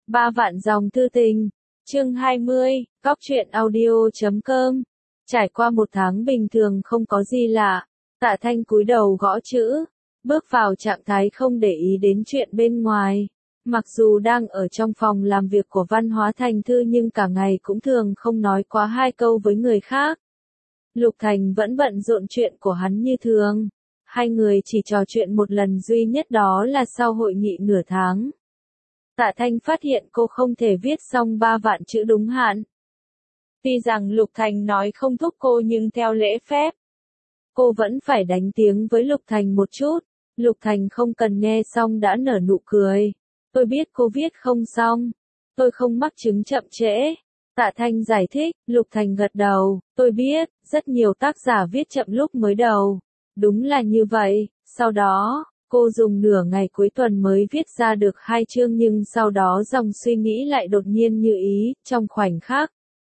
Ba vạn dòng thư tình. Chương 20, Cóc truyện audio.com. Trải qua một tháng bình thường không có gì lạ, Tạ Thanh cúi đầu gõ chữ, bước vào trạng thái không để ý đến chuyện bên ngoài. Mặc dù đang ở trong phòng làm việc của Văn Hóa Thành Thư nhưng cả ngày cũng thường không nói quá hai câu với người khác. Lục Thành vẫn bận rộn chuyện của hắn như thường. Hai người chỉ trò chuyện một lần duy nhất, đó là sau hội nghị nửa tháng. Tạ Thanh phát hiện cô không thể viết xong 3 vạn chữ đúng hạn. Tuy rằng Lục Thành nói không thúc cô nhưng theo lễ phép, cô vẫn phải đánh tiếng với Lục Thành một chút. Lục Thành không cần nghe xong đã nở nụ cười. Tôi biết cô viết không xong. Tôi không mắc chứng chậm trễ. Tạ Thanh giải thích. Lục Thành gật đầu. Tôi biết, rất nhiều tác giả viết chậm lúc mới đầu. Đúng là như vậy. Sau đó, cô dùng nửa ngày cuối tuần mới viết ra được 2 chương, nhưng sau đó dòng suy nghĩ lại đột nhiên như ý, trong khoảnh khắc.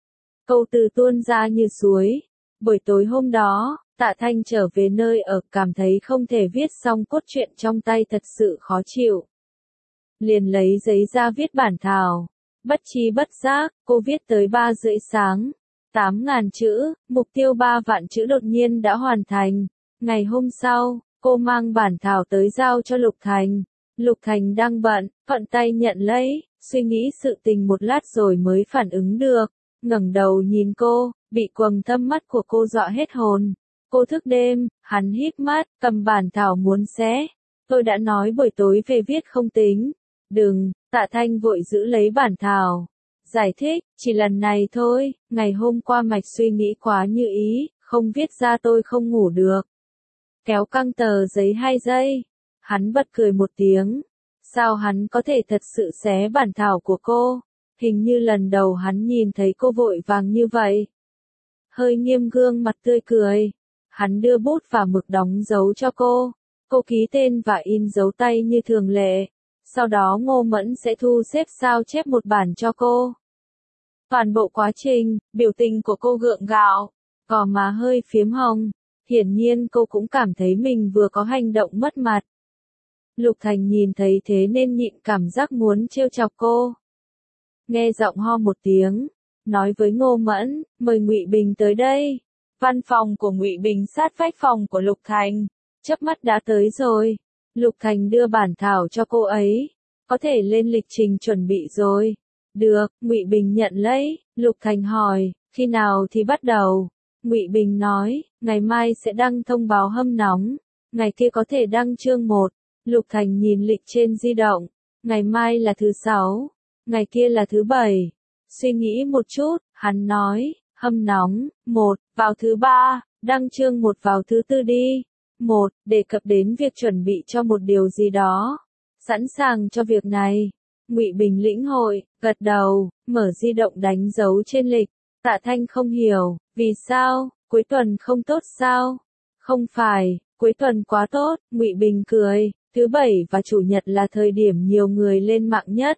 Câu từ tuôn ra như suối. Buổi tối hôm đó, Tạ Thanh trở về nơi ở, cảm thấy không thể viết xong cốt truyện trong tay, thật sự khó chịu. Liền lấy giấy ra viết bản thảo. Bất chi bất giác, cô viết tới 3 rưỡi sáng. 8.000 chữ, mục tiêu 3 vạn chữ đột nhiên đã hoàn thành. Ngày hôm sau, cô mang bản thảo tới giao cho Lục Thành. Lục Thành đang bận, thuận tay nhận lấy, suy nghĩ sự tình một lát rồi mới phản ứng được. Ngẩng đầu nhìn cô, bị quầng thâm mắt của cô dọa hết hồn. Cô thức đêm, hắn híp mắt, cầm bản thảo muốn xé. Tôi đã nói buổi tối về viết không tính. Đừng, Tạ Thanh vội giữ lấy bản thảo. Giải thích, chỉ lần này thôi, ngày hôm qua mạch suy nghĩ quá như ý, không viết ra tôi không ngủ được. Kéo căng tờ giấy 2 giây. Hắn bật cười một tiếng. Sao hắn có thể thật sự xé bản thảo của cô? Hình như lần đầu hắn nhìn thấy cô vội vàng như vậy. Hơi nghiêm gương mặt tươi cười. Hắn đưa bút và mực đóng dấu cho cô. Cô ký tên và in dấu tay như thường lệ. Sau đó Ngô Mẫn sẽ thu xếp sao chép một bản cho cô. Toàn bộ quá trình, biểu tình của cô gượng gạo, gò má hơi phiếm hồng. Hiển nhiên cô cũng cảm thấy mình vừa có hành động mất mặt. Lục Thành nhìn thấy thế nên nhịn cảm giác muốn trêu chọc cô. Nghe giọng ho một tiếng, nói với Ngô Mẫn, mời Ngụy Bình tới đây. Văn phòng của Ngụy Bình sát vách phòng của Lục Thành, chớp mắt đã tới rồi. Lục Thành đưa bản thảo cho cô ấy. Có thể lên lịch trình chuẩn bị rồi. Được, Ngụy Bình nhận lấy. Lục Thành hỏi, khi nào thì bắt đầu? Ngụy Bình nói, ngày mai sẽ đăng thông báo hâm nóng. Ngày kia có thể đăng chương 1. Lục Thành nhìn lịch trên di động. Ngày mai là thứ 6. Ngày kia là thứ 7. Suy nghĩ một chút, hắn nói, hâm nóng, 1, vào thứ 3, đăng chương 1 vào thứ 4 đi. 1. Đề cập đến việc chuẩn bị cho một điều gì đó. Sẵn sàng cho việc này. Ngụy Bình lĩnh hội, gật đầu, mở di động đánh dấu trên lịch. Tạ Thanh không hiểu, vì sao, cuối tuần không tốt sao? Không phải, cuối tuần quá tốt, Ngụy Bình cười, thứ 7 và chủ nhật là thời điểm nhiều người lên mạng nhất.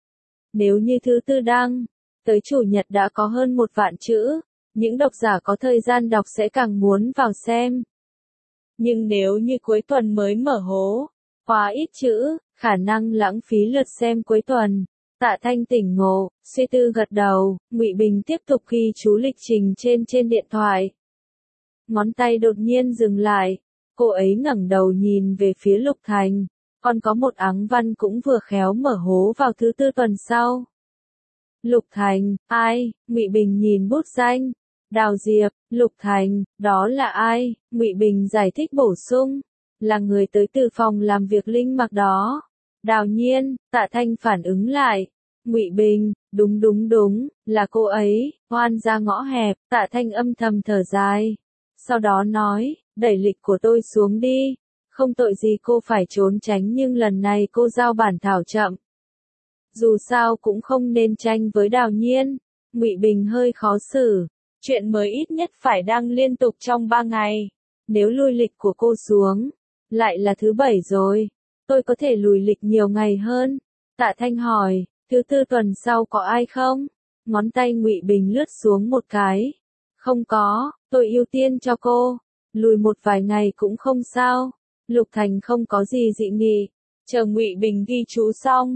Nếu như thứ 4 đăng, tới chủ nhật đã có hơn 1 vạn chữ, những độc giả có thời gian đọc sẽ càng muốn vào xem. Nhưng nếu như cuối tuần mới mở hố, quá ít chữ, khả năng lãng phí lượt xem cuối tuần. Tạ Thanh tỉnh ngộ, suy tư gật đầu. Ngụy Bình tiếp tục ghi chú lịch trình trên điện thoại. Ngón tay đột nhiên dừng lại. Cô ấy ngẩng đầu nhìn về phía Lục Thành. Còn có một áng văn cũng vừa khéo mở hố vào thứ 4 tuần sau. Lục Thành, ai? Ngụy Bình nhìn bút danh. Đào Diệp. Lục Thành, đó là ai? Ngụy Bình giải thích bổ sung. Là người tới từ phòng làm việc Linh Mặc đó. Đào Nhiên. Tạ Thanh phản ứng lại. Ngụy Bình, đúng, là cô ấy. Hoan ra ngõ hẹp. Tạ Thanh âm thầm thở dài. Sau đó nói, đẩy lịch của tôi xuống đi. Không tội gì cô phải trốn tránh, nhưng lần này cô giao bản thảo chậm. Dù sao cũng không nên tranh với Đào Nhiên. Ngụy Bình hơi khó xử. Chuyện mới ít nhất phải đăng liên tục trong 3 ngày. Nếu lùi lịch của cô xuống, lại là thứ 7 rồi. Tôi có thể lùi lịch nhiều ngày hơn. Tạ Thanh hỏi, thứ 4 tuần sau có ai không? Ngón tay Ngụy Bình lướt xuống một cái. Không có, tôi ưu tiên cho cô. Lùi một vài ngày cũng không sao. Lục Thành không có gì dị nghị. Chờ Ngụy Bình ghi chú xong,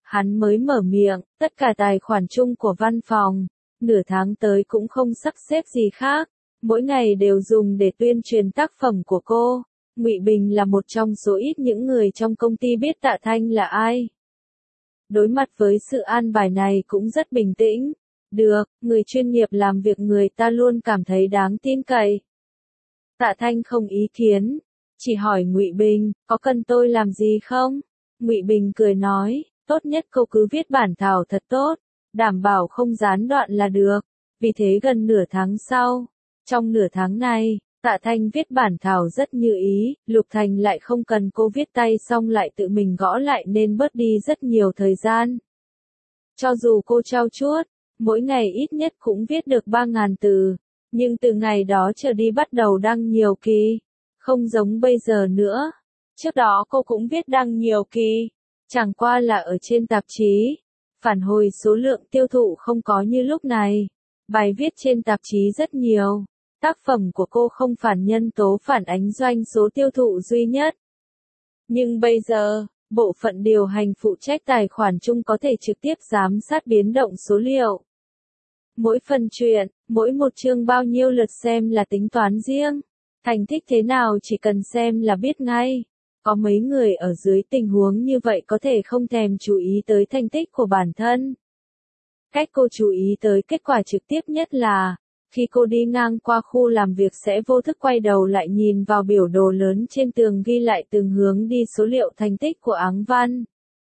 Hắn mới mở miệng, tất cả tài khoản chung của văn phòng, nửa tháng tới cũng không sắp xếp gì khác, mỗi ngày đều dùng để tuyên truyền tác phẩm của cô. Ngụy Bình là một trong số ít những người trong công ty biết Tạ Thanh là ai. Đối mặt với sự an bài này cũng rất bình tĩnh. Được, người chuyên nghiệp làm việc người ta luôn cảm thấy đáng tin cậy. Tạ Thanh không ý kiến, chỉ hỏi Ngụy Bình, có cần tôi làm gì không? Ngụy Bình cười nói, tốt nhất cô cứ viết bản thảo thật tốt, đảm bảo không gián đoạn là được. Vì thế gần nửa tháng sau, trong nửa tháng này, Tạ Thanh viết bản thảo rất như ý, Lục Thành lại không cần cô viết tay xong lại tự mình gõ lại nên bớt đi rất nhiều thời gian. Cho dù cô trau chuốt, mỗi ngày ít nhất cũng viết được 3.000 từ, nhưng từ ngày đó trở đi bắt đầu đăng nhiều kỳ, không giống bây giờ nữa. Trước đó cô cũng viết đăng nhiều kỳ, chẳng qua là ở trên tạp chí, phản hồi số lượng tiêu thụ không có như lúc này. Bài viết trên tạp chí rất nhiều, tác phẩm của cô không phản nhân tố phản ánh doanh số tiêu thụ duy nhất. Nhưng bây giờ, bộ phận điều hành phụ trách tài khoản chung có thể trực tiếp giám sát biến động số liệu. Mỗi phần truyện, mỗi một chương bao nhiêu lượt xem là tính toán riêng. Thành tích thế nào chỉ cần xem là biết ngay. Có mấy người ở dưới tình huống như vậy có thể không thèm chú ý tới thành tích của bản thân. Cách cô chú ý tới kết quả trực tiếp nhất là, khi cô đi ngang qua khu làm việc sẽ vô thức quay đầu lại nhìn vào biểu đồ lớn trên tường ghi lại từng hướng đi số liệu thành tích của Áng Văn.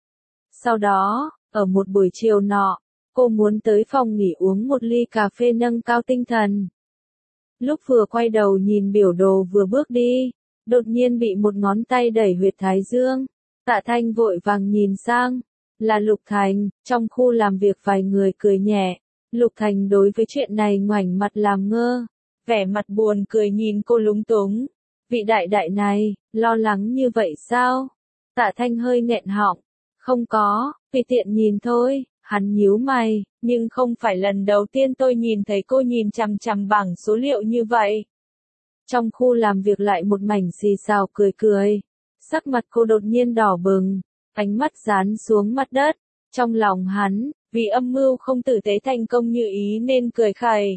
Sau đó, ở một buổi chiều nọ, cô muốn tới phòng nghỉ uống một ly cà phê nâng cao tinh thần. Lúc vừa quay đầu nhìn biểu đồ vừa bước đi, đột nhiên bị một ngón tay đẩy huyệt thái dương. Tạ Thanh vội vàng nhìn sang, là Lục Thành. Trong khu làm việc vài người cười nhẹ. Lục Thành đối với chuyện này ngoảnh mặt làm ngơ, vẻ mặt buồn cười nhìn cô lúng túng. Vị đại đại này, lo lắng như vậy sao? Tạ Thanh hơi nghẹn họng, không có, tùy tiện nhìn thôi. Hắn nhíu mày, nhưng không phải lần đầu tiên tôi nhìn thấy cô nhìn chằm chằm bảng số liệu như vậy. Trong khu làm việc lại một mảnh xì xào cười cười. Sắc mặt cô đột nhiên đỏ bừng, ánh mắt dán xuống mặt đất. Trong lòng hắn, vì âm mưu không tử tế thành công như ý nên cười khẩy.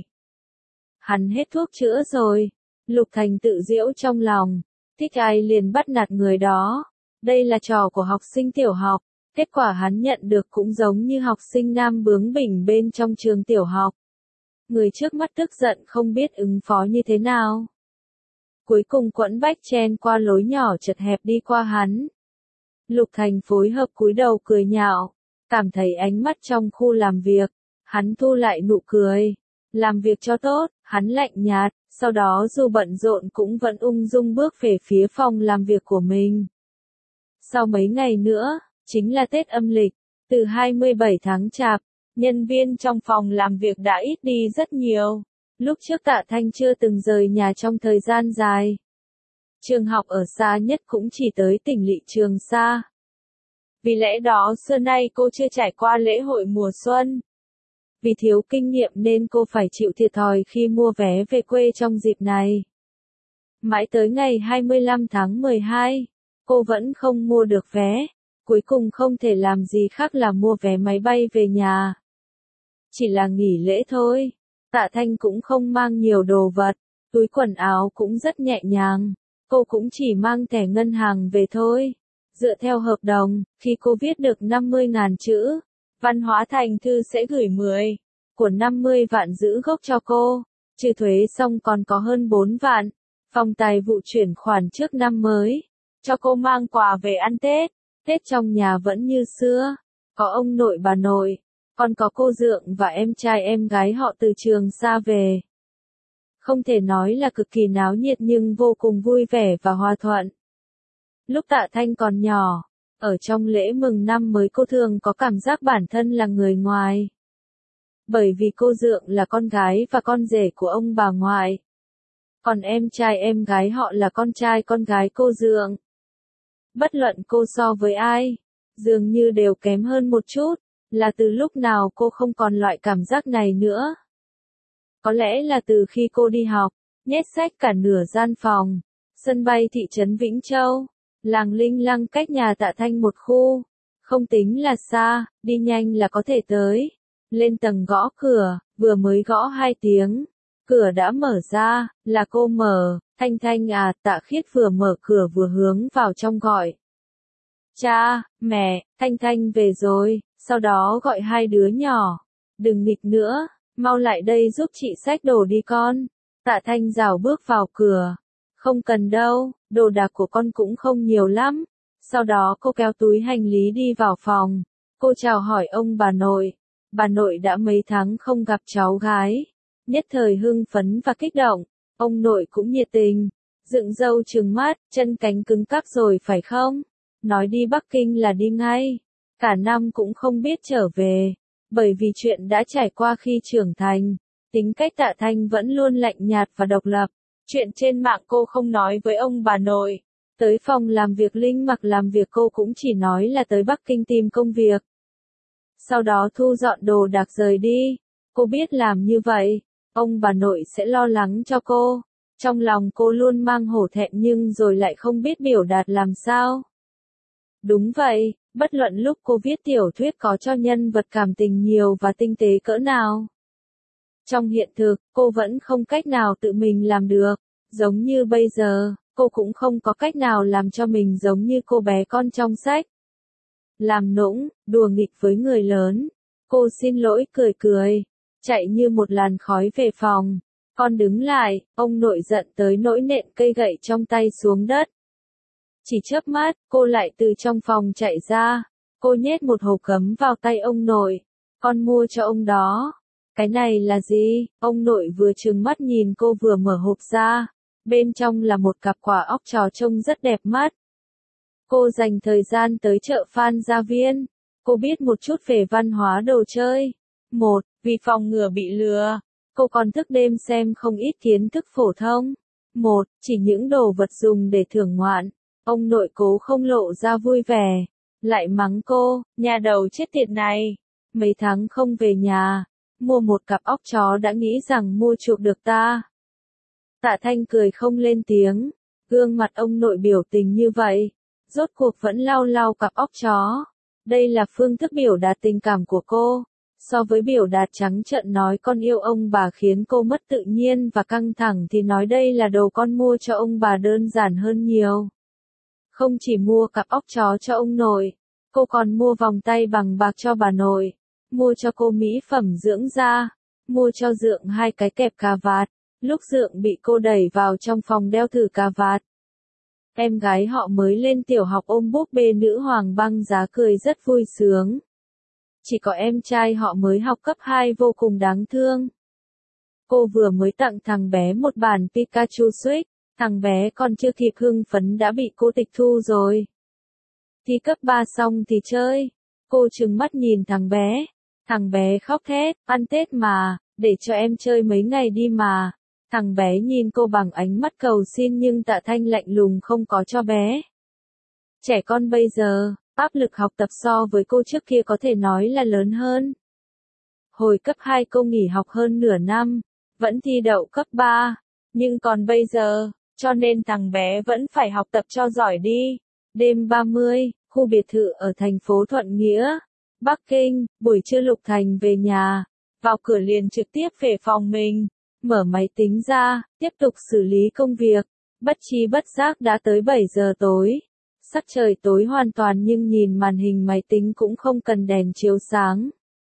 Hắn hết thuốc chữa rồi. Lục Thành tự giễu trong lòng, thích ai liền bắt nạt người đó. Đây là trò của học sinh tiểu học. Kết quả hắn nhận được cũng giống như học sinh nam bướng bỉnh bên trong trường tiểu học. Người trước mắt tức giận không biết ứng phó như thế nào. Cuối cùng quẫn bách chen qua lối nhỏ chật hẹp đi qua hắn. Lục Thành phối hợp cúi đầu cười nhạo, cảm thấy ánh mắt trong khu làm việc. Hắn thu lại nụ cười. Làm việc cho tốt, hắn lạnh nhạt, sau đó dù bận rộn cũng vẫn ung dung bước về phía phòng làm việc của mình. Sau mấy ngày nữa, chính là Tết âm lịch, từ 27 tháng Chạp, nhân viên trong phòng làm việc đã ít đi rất nhiều. Lúc trước Tạ Thanh chưa từng rời nhà trong thời gian dài. Trường học ở xa nhất cũng chỉ tới tỉnh lỵ Trường Sa. Vì lẽ đó xưa nay cô chưa trải qua lễ hội mùa xuân. Vì thiếu kinh nghiệm nên cô phải chịu thiệt thòi khi mua vé về quê trong dịp này. Mãi tới ngày 25 tháng 12, cô vẫn không mua được vé. Cuối cùng không thể làm gì khác là mua vé máy bay về nhà. Chỉ là nghỉ lễ thôi. Tạ Thanh cũng không mang nhiều đồ vật, túi quần áo cũng rất nhẹ nhàng. Cô cũng chỉ mang thẻ ngân hàng về thôi. Dựa theo hợp đồng, khi cô viết được 50.000 chữ, Văn hóa Thành Thư sẽ gửi 10 của 50 vạn giữ gốc cho cô. Trừ thuế xong còn có hơn 4 vạn. Phòng tài vụ chuyển khoản trước năm mới, cho cô mang quà về ăn Tết. Tết trong nhà vẫn như xưa, có ông nội bà nội, còn có cô dượng và em trai em gái họ từ Trường Sa về. Không thể nói là cực kỳ náo nhiệt nhưng vô cùng vui vẻ và hòa thuận. Lúc Tạ Thanh còn nhỏ, ở trong lễ mừng năm mới cô thường có cảm giác bản thân là người ngoài. Bởi vì cô dượng là con gái và con rể của ông bà ngoại. Còn em trai em gái họ là con trai con gái cô dượng. Bất luận cô so với ai, dường như đều kém hơn một chút, là từ lúc nào cô không còn loại cảm giác này nữa. Có lẽ là từ khi cô đi học, nhét sách cả nửa gian phòng, sân bay thị trấn Vĩnh Châu, làng Linh Lăng cách nhà Tạ Thanh một khu, Không tính là xa, đi nhanh là có thể tới. Lên tầng gõ cửa, vừa mới gõ 2 tiếng. Cửa đã mở ra, là cô mở, Thanh Thanh à, Tạ Khiết vừa mở cửa vừa hướng vào trong gọi. Cha, mẹ, Thanh Thanh về rồi, sau đó gọi 2 đứa nhỏ. Đừng nghịch nữa, mau lại đây giúp chị xách đồ đi con. Tạ Thanh rảo bước vào cửa. Không cần đâu, đồ đạc của con cũng không nhiều lắm. Sau đó cô kéo túi hành lý đi vào phòng. Cô chào hỏi ông bà nội. Bà nội đã mấy tháng không gặp cháu gái. Nhất thời hưng phấn và kích động. Ông nội cũng nhiệt tình. Dựng râu trừng mắt, chân cánh cứng cáp rồi phải không? Nói đi Bắc Kinh là đi ngay. Cả năm cũng không biết trở về. Bởi vì chuyện đã trải qua khi trưởng thành. Tính cách Tạ Thanh vẫn luôn lạnh nhạt và độc lập. Chuyện trên mạng cô không nói với ông bà nội. Tới phòng làm việc Linh Mặc làm việc cô cũng chỉ nói là tới Bắc Kinh tìm công việc. Sau đó thu dọn đồ đạc rời đi. Cô biết làm như vậy, ông bà nội sẽ lo lắng cho cô. Trong lòng cô luôn mang hổ thẹn nhưng rồi lại không biết biểu đạt làm sao. Đúng vậy, bất luận lúc cô viết tiểu thuyết có cho nhân vật cảm tình nhiều và tinh tế cỡ nào. Trong hiện thực, cô vẫn không cách nào tự mình làm được. Giống như bây giờ, cô cũng không có cách nào làm cho mình giống như cô bé con trong sách. Làm nũng, đùa nghịch với người lớn. Cô xin lỗi cười cười, chạy như một làn khói về phòng. Con đứng lại, ông nội giận tới nỗi nện cây gậy trong tay xuống đất. Chỉ chớp mắt, cô lại từ trong phòng chạy ra. Cô nhét một hộp cấm vào tay ông nội. Con mua cho ông đó. Cái này là gì? Ông nội vừa trừng mắt nhìn cô vừa mở hộp ra. Bên trong là một cặp quả óc chó trông rất đẹp mắt. Cô dành thời gian tới chợ Phan Gia Viên. Cô biết một chút về văn hóa đồ chơi. Vì phòng ngừa bị lừa, cô còn thức đêm xem không ít kiến thức phổ thông. Chỉ những đồ vật dùng để thưởng ngoạn. Ông nội cố không lộ ra vui vẻ. Lại mắng cô, nhà đầu chết tiệt này. Mấy tháng không về nhà. Mua một cặp óc chó đã nghĩ rằng mua chuộc được ta. Tạ Thanh cười không lên tiếng. Gương mặt ông nội biểu tình như vậy. Rốt cuộc vẫn lau lau cặp óc chó. Đây là phương thức biểu đạt tình cảm của cô. So với biểu đạt trắng trợn nói con yêu ông bà khiến cô mất tự nhiên và căng thẳng thì nói đây là đồ con mua cho ông bà đơn giản hơn nhiều. Không chỉ mua cặp óc chó cho ông nội, cô còn mua vòng tay bằng bạc cho bà nội, mua cho cô mỹ phẩm dưỡng da, mua cho Dượng 2 cái kẹp cà vạt. Lúc Dượng bị cô đẩy vào trong phòng đeo thử cà vạt. Em gái họ mới lên tiểu học ôm búp bê nữ hoàng băng giá cười rất vui sướng. Chỉ có em trai họ mới học cấp 2 vô cùng đáng thương. Cô vừa mới tặng thằng bé một bản Pikachu Switch, thằng bé còn chưa kịp hưng phấn đã bị cô tịch thu rồi. Thi cấp 3 xong thì chơi. Cô trừng mắt nhìn thằng bé khóc thét, ăn Tết mà, để cho em chơi mấy ngày đi mà. Thằng bé nhìn cô bằng ánh mắt cầu xin nhưng Tạ Thanh lạnh lùng không có cho bé. Trẻ con bây giờ, áp lực học tập so với cô trước kia có thể nói là lớn hơn. Hồi cấp 2 cô nghỉ học hơn nửa năm, vẫn thi đậu cấp 3, nhưng còn bây giờ, cho nên thằng bé vẫn phải học tập cho giỏi đi. Đêm 30, khu biệt thự ở thành phố Thuận Nghĩa, Bắc Kinh, buổi trưa Lục Thành về nhà, vào cửa liền trực tiếp về phòng mình, mở máy tính ra, tiếp tục xử lý công việc, bất tri bất giác đã tới 7 giờ tối. Sắc trời tối hoàn toàn nhưng nhìn màn hình máy tính cũng không cần đèn chiếu sáng.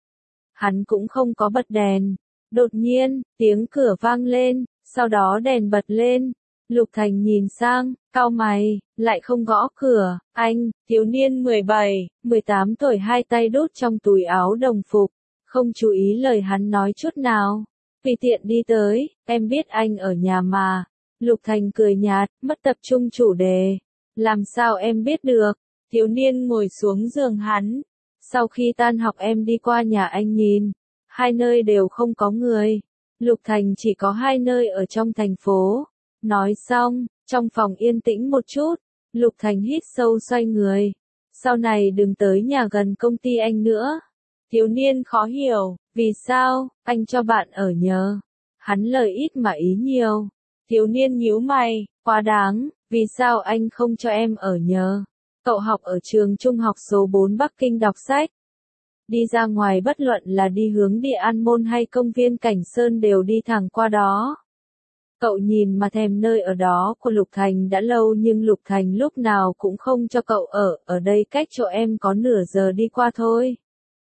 Hắn cũng không có bật đèn. Đột nhiên, tiếng cửa vang lên, sau đó đèn bật lên. Lục Thành nhìn sang, cau mày, lại không gõ cửa. Anh, thiếu niên 17, 18 tuổi hai tay đút trong túi áo đồng phục, không chú ý lời hắn nói chút nào. Tùy tiện đi tới, em biết anh ở nhà mà. Lục Thành cười nhạt, mất tập trung chủ đề. Làm sao em biết được? Thiếu niên ngồi xuống giường hắn. Sau khi tan học em đi qua nhà anh nhìn. 2 nơi đều không có người. Lục Thành chỉ có 2 nơi ở trong thành phố. Nói xong, trong phòng yên tĩnh một chút. Lục Thành hít sâu xoay người. Sau này đừng tới nhà gần công ty anh nữa. Thiếu niên khó hiểu, vì sao, anh cho bạn ở nhờ. Hắn lời ít mà ý nhiều. Thiếu niên nhíu mày, quá đáng, vì sao anh không cho em ở nhờ. Cậu học ở trường trung học số 4 Bắc Kinh đọc sách. Đi ra ngoài bất luận là đi hướng Địa An Môn hay công viên Cảnh Sơn đều đi thẳng qua đó. Cậu nhìn mà thèm nơi ở đó của Lục Thành đã lâu nhưng Lục Thành lúc nào cũng không cho cậu ở đây cách chỗ em có nửa giờ đi qua thôi.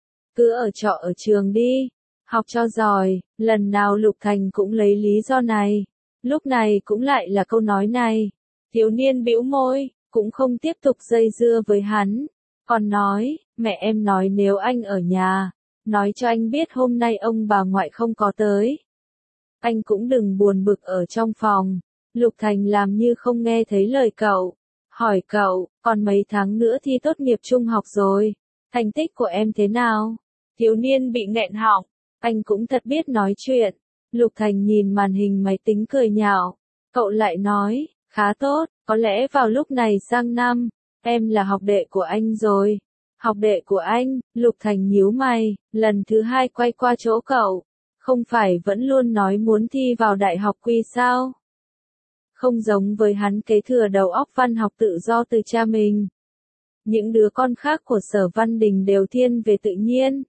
Cứ ở trọ ở trường đi, học cho giỏi, lần nào Lục Thành cũng lấy lý do này. Lúc này cũng lại là câu nói này. Thiếu niên bĩu môi, cũng không tiếp tục dây dưa với hắn. Còn nói, mẹ em nói nếu anh ở nhà, nói cho anh biết hôm nay ông bà ngoại không có tới. Anh cũng đừng buồn bực ở trong phòng. Lục Thành làm như không nghe thấy lời cậu. Hỏi cậu, còn mấy tháng nữa thi tốt nghiệp trung học rồi, thành tích của em thế nào? Thiếu niên bị nghẹn họng, anh cũng thật biết nói chuyện. Lục Thành nhìn màn hình máy tính cười nhạo. Cậu lại nói, khá tốt, có lẽ vào lúc này sang năm, em là học đệ của anh rồi. Học đệ của anh, Lục Thành nhíu mày, lần thứ hai quay qua chỗ cậu. Không phải vẫn luôn nói muốn thi vào đại học Quy sao? Không giống với hắn kế thừa đầu óc văn học tự do từ cha mình. Những đứa con khác của Sở Văn Đình đều thiên về tự nhiên.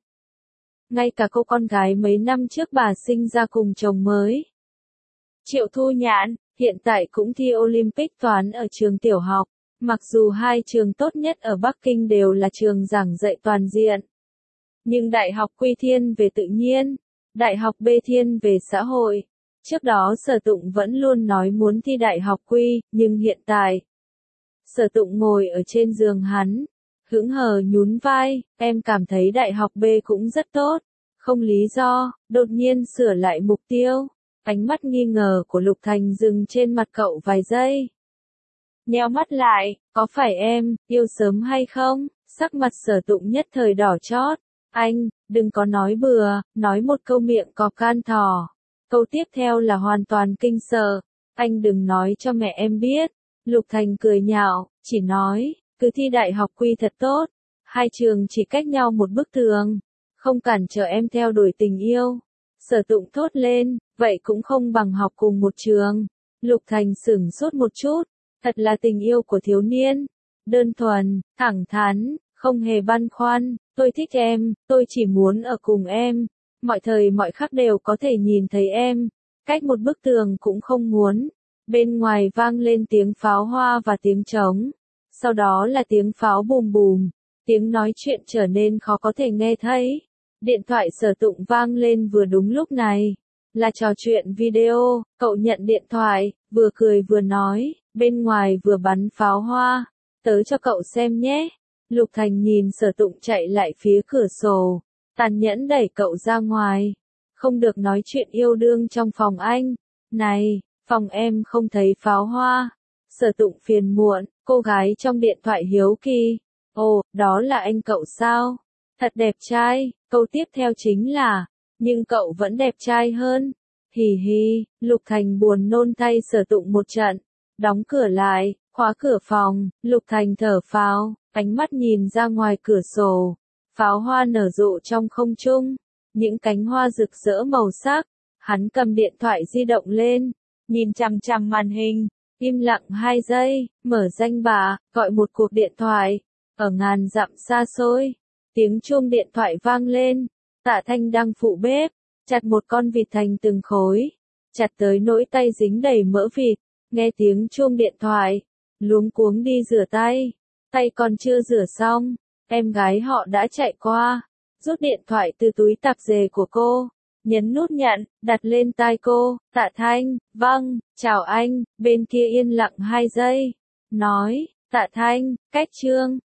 Ngay cả cô con gái mấy năm trước bà sinh ra cùng chồng mới. Triệu Thu Nhạn, hiện tại cũng thi Olympic toán ở trường tiểu học. Mặc dù hai trường tốt nhất ở Bắc Kinh đều là trường giảng dạy toàn diện. Nhưng đại học Quy thiên về tự nhiên, đại học B thiên về xã hội. Trước đó Sở Tụng vẫn luôn nói muốn thi đại học Quy, nhưng hiện tại. Sở Tụng ngồi ở trên giường hắn, hững hờ nhún vai, em cảm thấy đại học B cũng rất tốt. Không lý do, đột nhiên sửa lại mục tiêu. Ánh mắt nghi ngờ của Lục Thành dừng trên mặt cậu vài giây. Nheo mắt lại, có phải em, yêu sớm hay không? Sắc mặt Sở Tụng nhất thời đỏ chót. Anh, đừng có nói bừa, nói một câu miệng cọp can thỏ. Câu tiếp theo là hoàn toàn kinh sợ. Anh đừng nói cho mẹ em biết. Lục Thành cười nhạo, chỉ nói, cứ thi đại học Quy thật tốt. Hai trường chỉ cách nhau một bức tường. Không cản trở em theo đuổi tình yêu. Sở Tụng thốt lên, vậy cũng không bằng học cùng một trường. Lục Thành sửng sốt một chút. Thật là tình yêu của thiếu niên. Đơn thuần, thẳng thắn, không hề băn khoăn. Tôi thích em, tôi chỉ muốn ở cùng em. Mọi thời mọi khắc đều có thể nhìn thấy em. Cách một bức tường cũng không muốn. Bên ngoài vang lên tiếng pháo hoa và tiếng trống. Sau đó là tiếng pháo bùm bùm. Tiếng nói chuyện trở nên khó có thể nghe thấy. Điện thoại Sở Tụng vang lên vừa đúng lúc này. Là trò chuyện video, cậu nhận điện thoại, vừa cười vừa nói, bên ngoài vừa bắn pháo hoa. Tớ cho cậu xem nhé. Lục Thành nhìn Sở Tụng chạy lại phía cửa sổ. Tàn nhẫn đẩy cậu ra ngoài. Không được nói chuyện yêu đương trong phòng anh. Này, phòng em không thấy pháo hoa. Sở Tụng phiền muộn, cô gái trong điện thoại hiếu kỳ. Ồ, đó là anh cậu sao? Thật đẹp trai. Câu tiếp theo chính là, nhưng cậu vẫn đẹp trai hơn. Hì hì, Lục Thành buồn nôn thay Sở Tụng một trận. Đóng cửa lại, khóa cửa phòng, Lục Thành thở phào, ánh mắt nhìn ra ngoài cửa sổ. Pháo hoa nở rộ trong không trung, những cánh hoa rực rỡ màu sắc. Hắn cầm điện thoại di động lên, nhìn chằm chằm màn hình, im lặng 2 giây, mở danh bạ, gọi một cuộc điện thoại. Ở ngàn dặm xa xôi, tiếng chuông điện thoại vang lên. Tạ Thanh đang phụ bếp, chặt một con vịt thành từng khối, chặt tới nỗi tay dính đầy mỡ vịt. Nghe tiếng chuông điện thoại, luống cuống đi rửa tay, tay còn chưa rửa xong, em gái họ đã chạy qua, rút điện thoại từ túi tạp dề của cô, nhấn nút nhận, đặt lên tai cô. Tạ Thanh, vâng, chào anh. Bên kia yên lặng 2 giây, nói, Tạ Thanh, cách chương.